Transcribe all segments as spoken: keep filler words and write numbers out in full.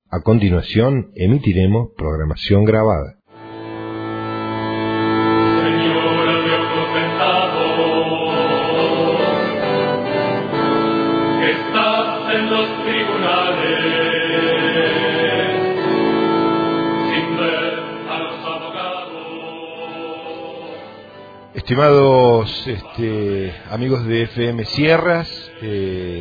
A continuación, emitiremos programación grabada. Señora de ojos vendados, que estás en los tribunales, sin ver a los abogados. Estimados este, amigos de F M Sierras, eh,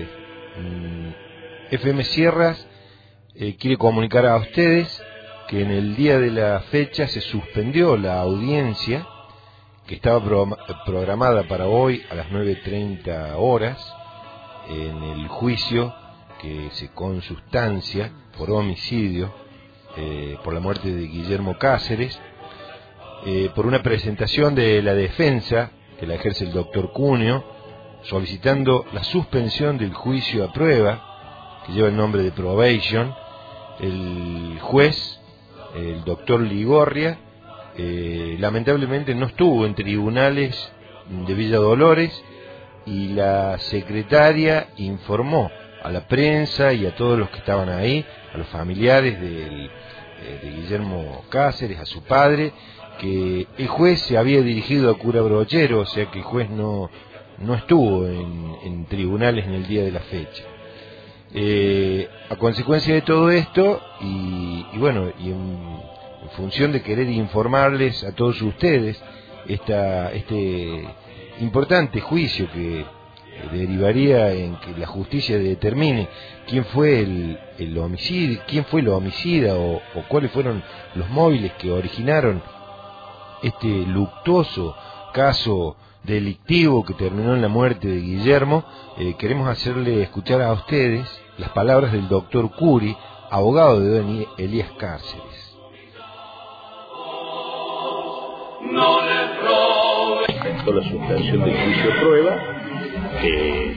F M Sierras eh, quiere comunicar a ustedes que en el día de la fecha se suspendió la audiencia que estaba pro programada para hoy a las nueve treinta horas en el juicio que se consustancia por homicidio eh, por la muerte de Guillermo Cáceres, eh, por una presentación de la defensa que la ejerce el doctor Cunio, solicitando la suspensión del juicio a prueba que lleva el nombre de probation. El juez, el doctor Ligorria, eh, lamentablemente no estuvo en tribunales de Villa Dolores y la secretaria informó a la prensa y a todos los que estaban ahí, a los familiares del, eh, de Guillermo Cáceres, a su padre, que el juez se había dirigido a Cura Brochero, o sea que el juez no, no estuvo en, en tribunales en el día de la fecha. Eh, a consecuencia de todo esto y, y bueno y en, en función de querer informarles a todos ustedes esta, este importante juicio que derivaría en que la justicia determine quién fue el, el homicidio, quién fue el homicida o, o cuáles fueron los móviles que originaron este luctuoso caso delictivo que terminó en la muerte de Guillermo. Eh, queremos hacerle escuchar a ustedes las palabras del doctor Curi, abogado de don Elías Cáceres. No le robes. La suspensión del juicio de prueba, que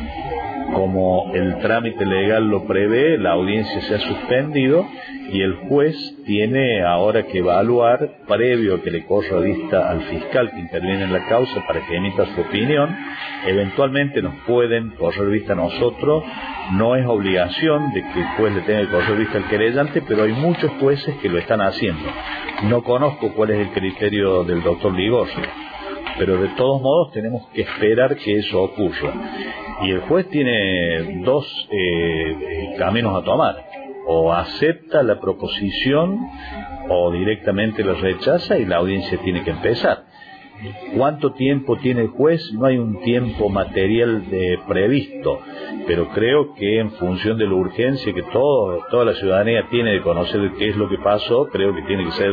como el trámite legal lo prevé, la audiencia se ha suspendido y el juez tiene ahora que evaluar, previo a que le corra vista al fiscal que interviene en la causa para que emita su opinión. Eventualmente nos pueden correr vista a nosotros, no es obligación de que el juez le tenga que correr vista al querellante, pero hay muchos jueces que lo están haciendo. No conozco cuál es el criterio del doctor Ligorria, pero de todos modos tenemos que esperar que eso ocurra. Y el juez tiene dos eh, caminos a tomar: o acepta la proposición o directamente la rechaza y la audiencia tiene que empezar. ¿Cuánto tiempo tiene el juez? No hay un tiempo material de previsto, pero creo que en función de la urgencia que todo, toda la ciudadanía tiene de conocer qué es lo que pasó, creo que tiene que ser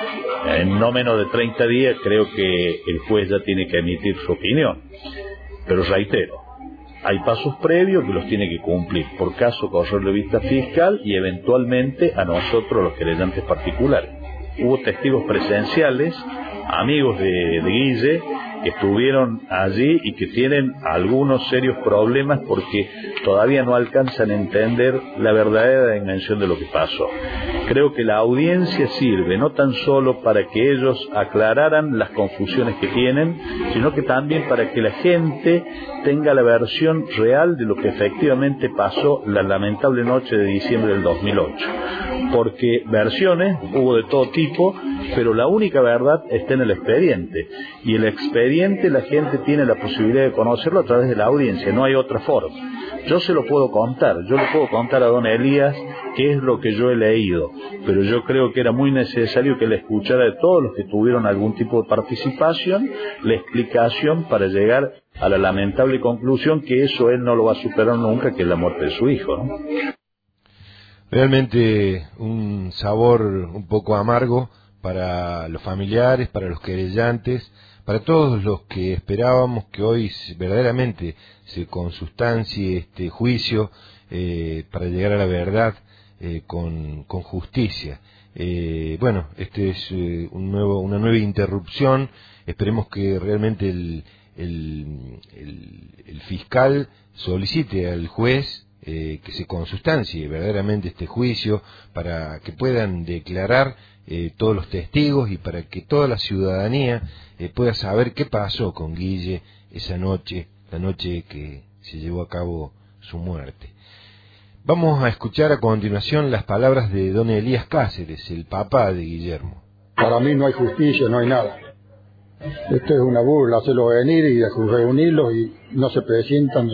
en no menos de treinta días. Creo que el juez ya tiene que emitir su opinión, pero reitero, hay pasos previos que los tiene que cumplir, por caso correrle vista fiscal y eventualmente a nosotros los querellantes particulares. Hubo testigos presenciales, amigos de, de Guille, que estuvieron allí y que tienen algunos serios problemas porque todavía no alcanzan a entender la verdadera dimensión de lo que pasó. Creo que la audiencia sirve no tan solo para que ellos aclararan las confusiones que tienen, sino que también para que la gente tenga la versión real de lo que efectivamente pasó la lamentable noche de diciembre del dos mil ocho. Porque versiones hubo de todo tipo, pero la única verdad está en el expediente, y el expediente la gente tiene la posibilidad de conocerlo a través de la audiencia, no hay otra forma. Yo se lo puedo contar, yo le puedo contar a don Elías qué es lo que yo he leído, pero yo creo que era muy necesario que le escuchara de todos los que tuvieron algún tipo de participación la explicación para llegar a la lamentable conclusión que eso él no lo va a superar nunca, que es la muerte de su hijo, ¿no? Realmente un sabor un poco amargo para los familiares, para los querellantes, para todos los que esperábamos que hoy verdaderamente se consustancie este juicio eh, para llegar a la verdad eh, con, con justicia. Eh, bueno, este es eh, un nuevo, una nueva interrupción. Esperemos que realmente el, el, el, el fiscal solicite al juez Eh, que se consustancie verdaderamente este juicio para que puedan declarar eh, todos los testigos y para que toda la ciudadanía eh, pueda saber qué pasó con Guille esa noche, la noche que se llevó a cabo su muerte. Vamos a escuchar a continuación las palabras de don Elías Cáceres, el papá de Guillermo. Para mí no hay justicia, no hay nada. Esto es una burla, hacerlos venir y reunirlos y no se presentan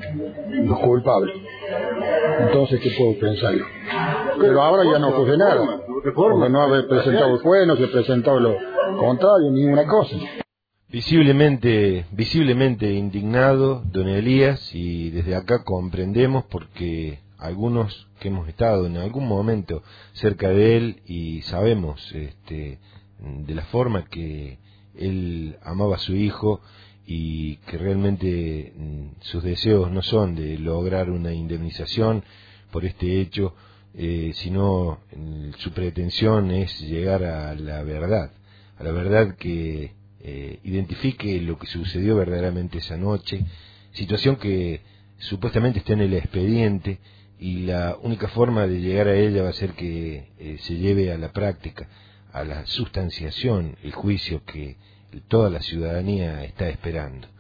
los culpables. Entonces, ¿qué puedo pensar yo? Pero ahora ya no ocurre nada, porque no haber presentado el juez, no se ha presentado lo contrario, ninguna cosa. Visiblemente, visiblemente indignado, don Elías, y desde acá comprendemos porque algunos que hemos estado en algún momento cerca de él y sabemos este, de la forma que él amaba a su hijo y que realmente sus deseos no son de lograr una indemnización por este hecho, eh, sino su pretensión es llegar a la verdad, a la verdad que eh, identifique lo que sucedió verdaderamente esa noche, situación que supuestamente está en el expediente y la única forma de llegar a ella va a ser que eh, se lleve a la práctica, a la sustanciación, el juicio que toda la ciudadanía está esperando.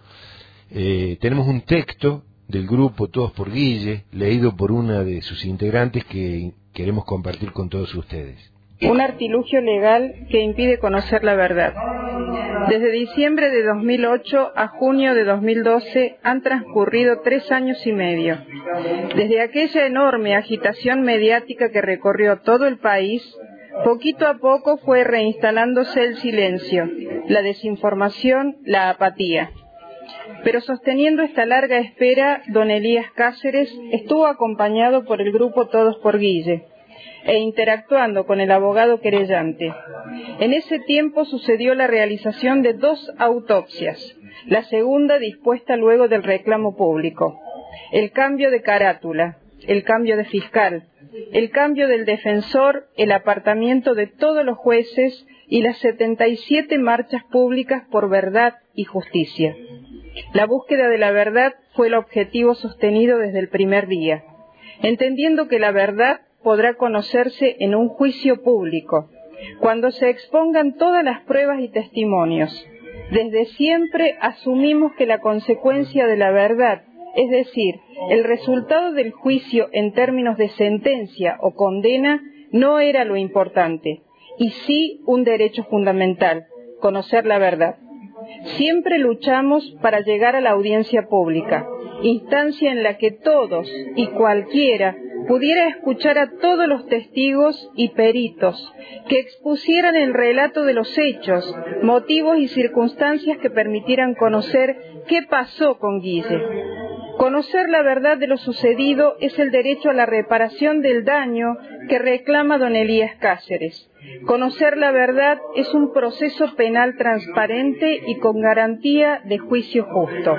Eh, tenemos un texto del grupo Todos por Guille, leído por una de sus integrantes que queremos compartir con todos ustedes. Un artilugio legal que impide conocer la verdad. Desde diciembre de dos mil ocho a junio de dos mil doce han transcurrido tres años y medio. Desde aquella enorme agitación mediática que recorrió todo el país, poquito a poco fue reinstalándose el silencio, la desinformación, la apatía. Pero sosteniendo esta larga espera, don Elías Cáceres estuvo acompañado por el grupo Todos por Guille e interactuando con el abogado querellante. En ese tiempo sucedió la realización de dos autopsias, la segunda dispuesta luego del reclamo público, el cambio de carátula, el cambio de fiscal, el cambio del defensor, el apartamiento de todos los jueces y las setenta y siete marchas públicas por verdad y justicia. La búsqueda de la verdad fue el objetivo sostenido desde el primer día, entendiendo que la verdad podrá conocerse en un juicio público, cuando se expongan todas las pruebas y testimonios. Desde siempre asumimos que la consecuencia de la verdad, es decir, el resultado del juicio en términos de sentencia o condena, no era lo importante, y sí un derecho fundamental, conocer la verdad. Siempre luchamos para llegar a la audiencia pública, instancia en la que todos y cualquiera pudiera escuchar a todos los testigos y peritos que expusieran el relato de los hechos, motivos y circunstancias que permitieran conocer qué pasó con Guille. Conocer la verdad de lo sucedido es el derecho a la reparación del daño que reclama don Elías Cáceres. Conocer la verdad es un proceso penal transparente y con garantía de juicio justo.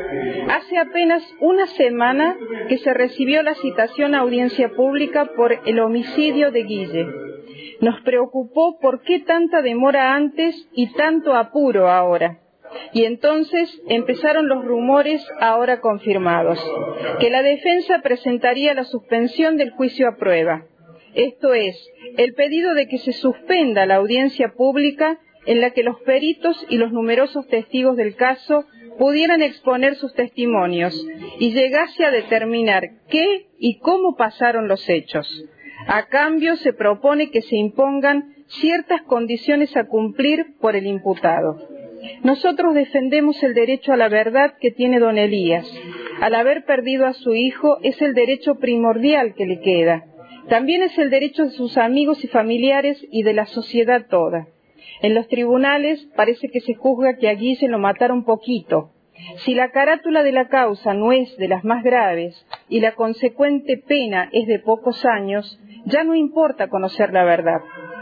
Hace apenas una semana que se recibió la citación a audiencia pública por el homicidio de Guille. Nos preocupó por qué tanta demora antes y tanto apuro ahora. Y entonces empezaron los rumores ahora confirmados, que la defensa presentaría la suspensión del juicio a prueba. Esto es, el pedido de que se suspenda la audiencia pública en la que los peritos y los numerosos testigos del caso pudieran exponer sus testimonios y llegase a determinar qué y cómo pasaron los hechos. A cambio se propone que se impongan ciertas condiciones a cumplir por el imputado. Nosotros defendemos el derecho a la verdad que tiene don Elías. Al haber perdido a su hijo es el derecho primordial que le queda. También es el derecho de sus amigos y familiares y de la sociedad toda. En los tribunales parece que se juzga que a Guille lo mataron poquito. Si la carátula de la causa no es de las más graves y la consecuente pena es de pocos años, ya no importa conocer la verdad.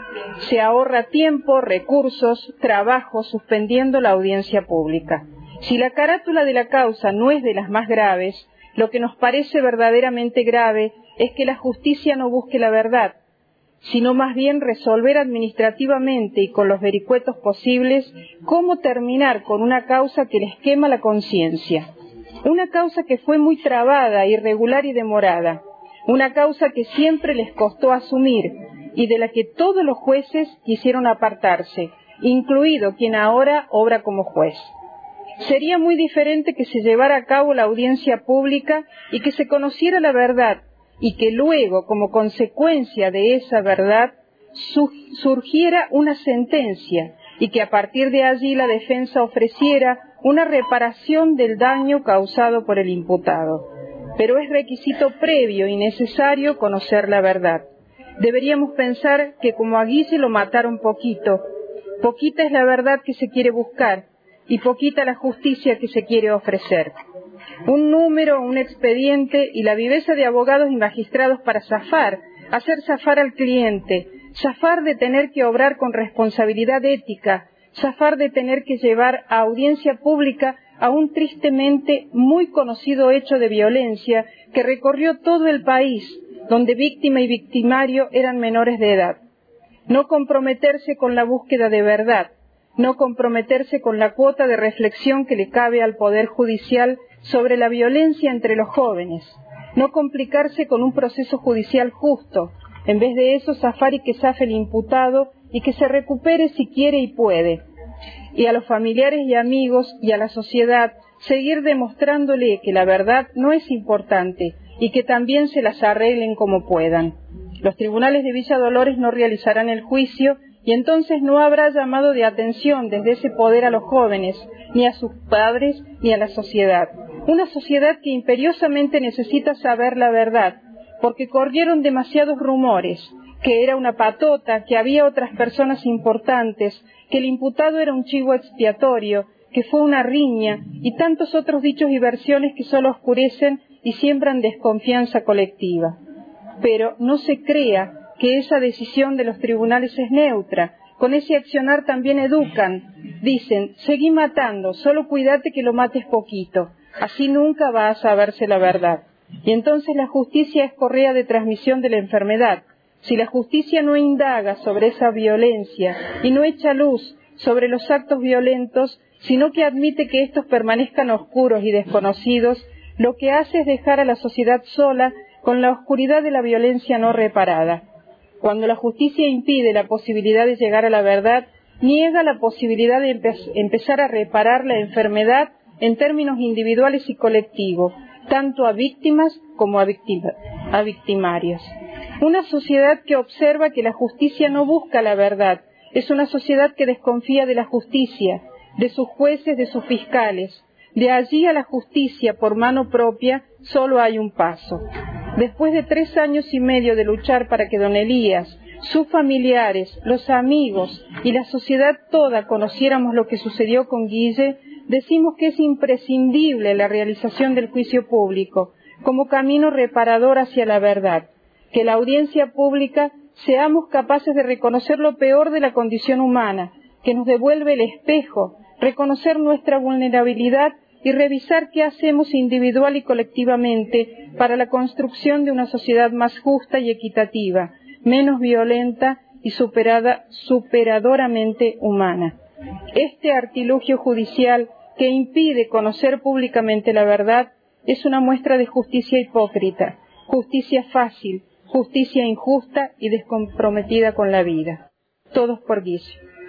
Se ahorra tiempo, recursos, trabajo suspendiendo la audiencia pública. Si la carátula de la causa no es de las más graves, lo que nos parece verdaderamente grave es que la justicia no busque la verdad, sino más bien resolver administrativamente y con los vericuetos posibles cómo terminar con una causa que les quema la conciencia. Una causa que fue muy trabada, irregular y demorada. Una causa que siempre les costó asumir y de la que todos los jueces quisieron apartarse, incluido quien ahora obra como juez. Sería muy diferente que se llevara a cabo la audiencia pública y que se conociera la verdad, y que luego, como consecuencia de esa verdad, su- surgiera una sentencia y que a partir de allí la defensa ofreciera una reparación del daño causado por el imputado. Pero es requisito previo y necesario conocer la verdad. Deberíamos pensar que como a Guille lo mataron poquito, poquita es la verdad que se quiere buscar y poquita la justicia que se quiere ofrecer. Un número, un expediente y la viveza de abogados y magistrados para zafar, hacer zafar al cliente, zafar de tener que obrar con responsabilidad ética, zafar de tener que llevar a audiencia pública a un tristemente muy conocido hecho de violencia que recorrió todo el país, donde víctima y victimario eran menores de edad. No comprometerse con la búsqueda de verdad, no comprometerse con la cuota de reflexión que le cabe al Poder Judicial sobre la violencia entre los jóvenes, no complicarse con un proceso judicial justo, en vez de eso zafar y que zafe el imputado y que se recupere si quiere y puede. Y a los familiares y amigos y a la sociedad seguir demostrándole que la verdad no es importante y que también se las arreglen como puedan. Los tribunales de Villa Dolores no realizarán el juicio y entonces no habrá llamado de atención desde ese poder a los jóvenes, ni a sus padres, ni a la sociedad. Una sociedad que imperiosamente necesita saber la verdad, porque corrieron demasiados rumores, que era una patota, que había otras personas importantes, que el imputado era un chivo expiatorio, que fue una riña, y tantos otros dichos y versiones que solo oscurecen y siembran desconfianza colectiva. Pero no se crea que esa decisión de los tribunales es neutra. Con ese accionar también educan. Dicen, seguí matando, solo cuídate que lo mates poquito. Así nunca va a saberse la verdad. Y entonces la justicia es correa de transmisión de la enfermedad. Si la justicia no indaga sobre esa violencia y no echa luz sobre los actos violentos, sino que admite que estos permanezcan oscuros y desconocidos, lo que hace es dejar a la sociedad sola con la oscuridad de la violencia no reparada. Cuando la justicia impide la posibilidad de llegar a la verdad, niega la posibilidad de empe- empezar a reparar la enfermedad en términos individuales y colectivos, tanto a víctimas como a, victima, a victimarios. Una sociedad que observa que la justicia no busca la verdad, es una sociedad que desconfía de la justicia, de sus jueces, de sus fiscales. De allí a la justicia por mano propia solo hay un paso. Después de tres años y medio de luchar para que don Elías, sus familiares, los amigos y la sociedad toda conociéramos lo que sucedió con Guille, decimos que es imprescindible la realización del juicio público como camino reparador hacia la verdad, que la audiencia pública seamos capaces de reconocer lo peor de la condición humana, que nos devuelve el espejo, reconocer nuestra vulnerabilidad y revisar qué hacemos individual y colectivamente para la construcción de una sociedad más justa y equitativa, menos violenta y superada, superadoramente humana. Este artilugio judicial que impide conocer públicamente la verdad es una muestra de justicia hipócrita, justicia fácil, justicia injusta y descomprometida con la vida. Todos por Guille.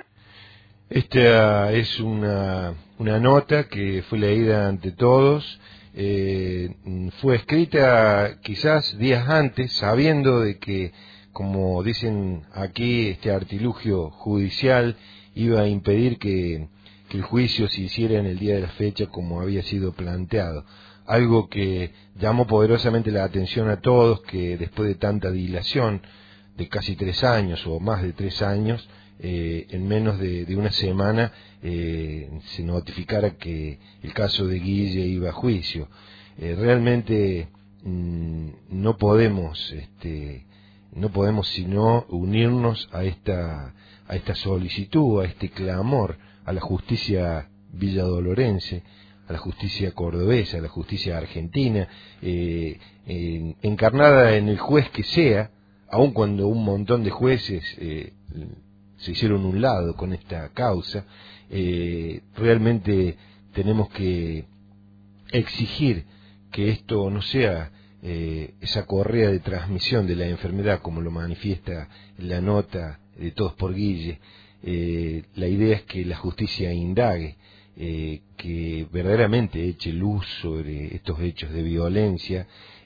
Esta es una, una nota que fue leída ante todos, eh, fue escrita quizás días antes, sabiendo de que, como dicen aquí, este artilugio judicial iba a impedir que, que el juicio se hiciera en el día de la fecha como había sido planteado. Algo que llamó poderosamente la atención a todos, que después de tanta dilación, de casi tres años o más de tres años, Eh, en menos de, de una semana eh, se notificara que el caso de Guille iba a juicio. Eh, realmente mmm, no podemos este, no podemos sino unirnos a esta a esta solicitud, a este clamor a la justicia villadolorense, a la justicia cordobesa, a la justicia argentina, eh, eh, encarnada en el juez que sea, aun cuando un montón de jueces eh, se hicieron un lado con esta causa. Eh, realmente tenemos que exigir que esto no sea eh, esa correa de transmisión de la enfermedad, como lo manifiesta la nota de Todos por Guille. Eh, la idea es que la justicia indague, eh, que verdaderamente eche luz sobre estos hechos de violencia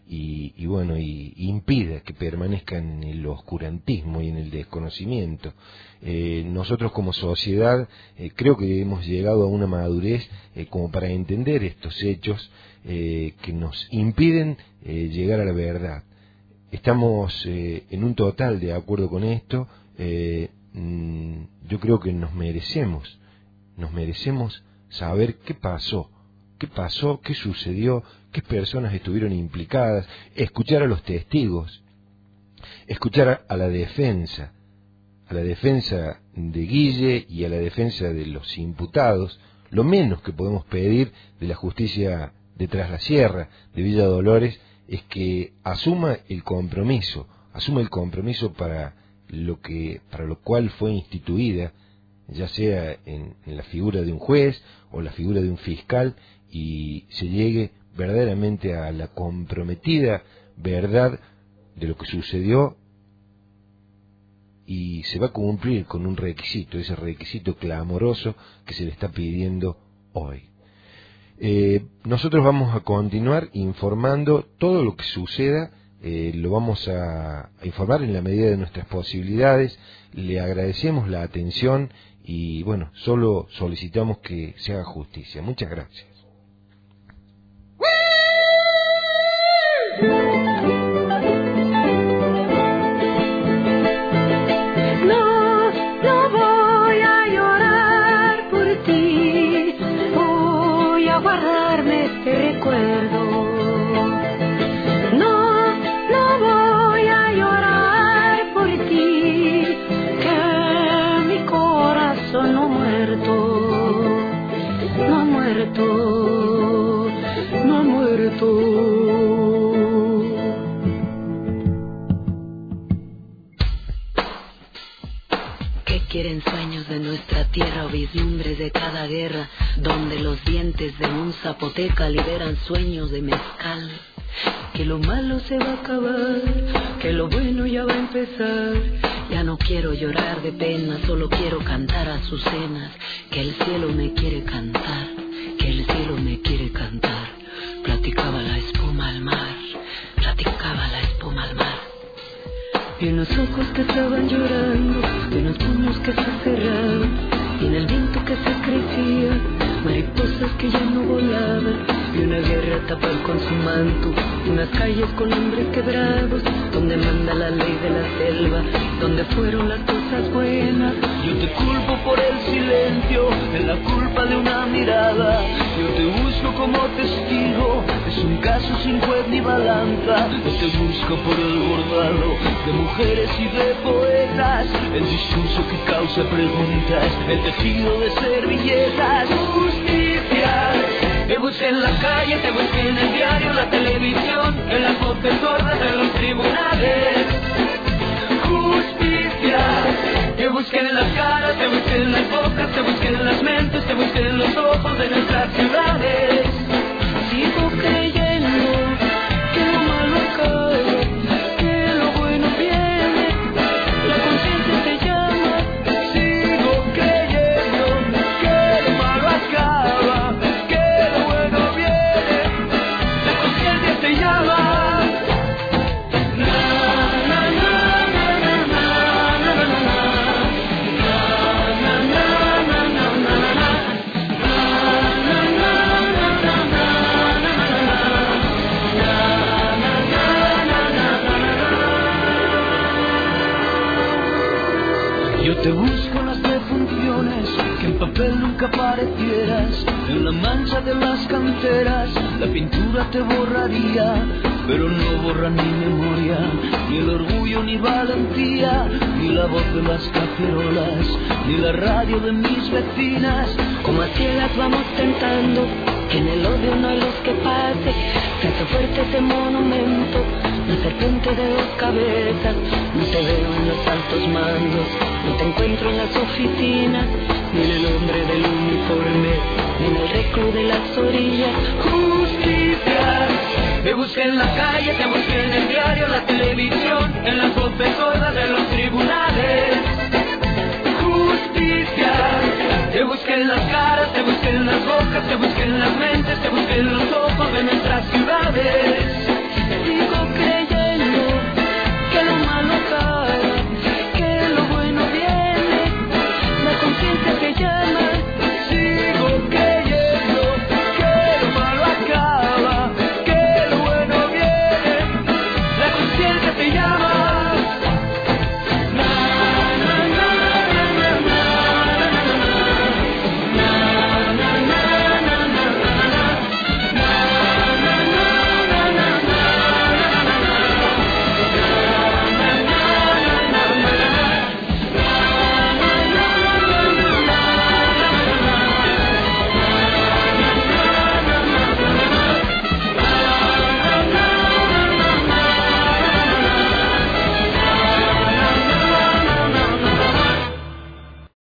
y, y bueno, y, y impida que permanezcan en el oscurantismo y en el desconocimiento. Eh, nosotros como sociedad eh, creo que hemos llegado a una madurez eh, como para entender estos hechos eh, que nos impiden eh, llegar a la verdad. Estamos eh, en un total de acuerdo con esto. Eh, mm, yo creo que nos merecemos, nos merecemos saber qué pasó, qué pasó, qué sucedió, qué personas estuvieron implicadas, escuchar a los testigos, escuchar a, a la defensa, a la defensa de Guille y a la defensa de los imputados. Lo menos que podemos pedir de la justicia de Tras la Sierra, de Villa Dolores, es que asuma el compromiso, asuma el compromiso para lo que, para lo cual fue instituida, ya sea en, en la figura de un juez o la figura de un fiscal, y se llegue verdaderamente a la comprometida verdad de lo que sucedió, y se va a cumplir con un requisito, ese requisito clamoroso que se le está pidiendo hoy. Eh, nosotros vamos a continuar informando todo lo que suceda, eh, lo vamos a, a informar en la medida de nuestras posibilidades. Le agradecemos la atención y bueno, solo solicitamos que se haga justicia. Muchas gracias. Quieren sueños de nuestra tierra o vislumbres de cada guerra, donde los dientes de un zapoteca liberan sueños de mezcal. Que lo malo se va a acabar, que lo bueno ya va a empezar. Ya no quiero llorar de pena, solo quiero cantar azucenas. Que el cielo me quiere cantar, que el cielo me quiere cantar. Platicaba la espuma al mar, platicaba la espuma al mar. Y unos ojos que estaban llorando, y unos puños que se cerraban, y en el viento que se crecía, mariposas que ya no volaban, y una guerra a tapar con su manto, unas calles con hombres quebrados, donde manda la ley de la selva, donde fueron las cosas buenas. Yo te culpo por el silencio, en la culpa de una mirada. Yo te busco como testigo, es un caso sin juez ni balanza. Yo te busco por el bordado de mujeres y de poetas, el discurso que causa preguntas, el tejido de servilletas. Justicia, te busqué en la calle, te busqué en el diario, la televisión, en las voces sordas de los tribunales. Justicia, te busqué en las caras, te busqué en las bocas, te busqué en las mentes, te busqué en los ojos de nuestras ciudades. Sigo creyendo que lo malo acaba, que lo bueno viene, la conciencia te llama. Sigo creyendo que lo malo acaba, que lo bueno viene, la conciencia te llama. Yo te busco en las defunciones, que en papel nunca aparecieras, en la mancha de las canteras, la pintura te borraría, pero no borra ni memoria, ni el orgullo ni valentía, ni la voz de las cacerolas, ni la radio de mis vecinas. Como a ciegas vamos tentando, que en el odio no hay los que pase, siento fuerte ese monumento, la serpiente de dos cabezas. No te veo en los altos mandos, no te encuentro en las oficinas, ni en el hombre del uniforme, ni en el reclu de las orillas. Justicia, te busqué en la calle, te busqué en el diario, la televisión, en las voces sordas de los tribunales. Justicia, te busqué en las caras, te busqué en las bocas, te busqué en las mentes, te busqué en los ojos de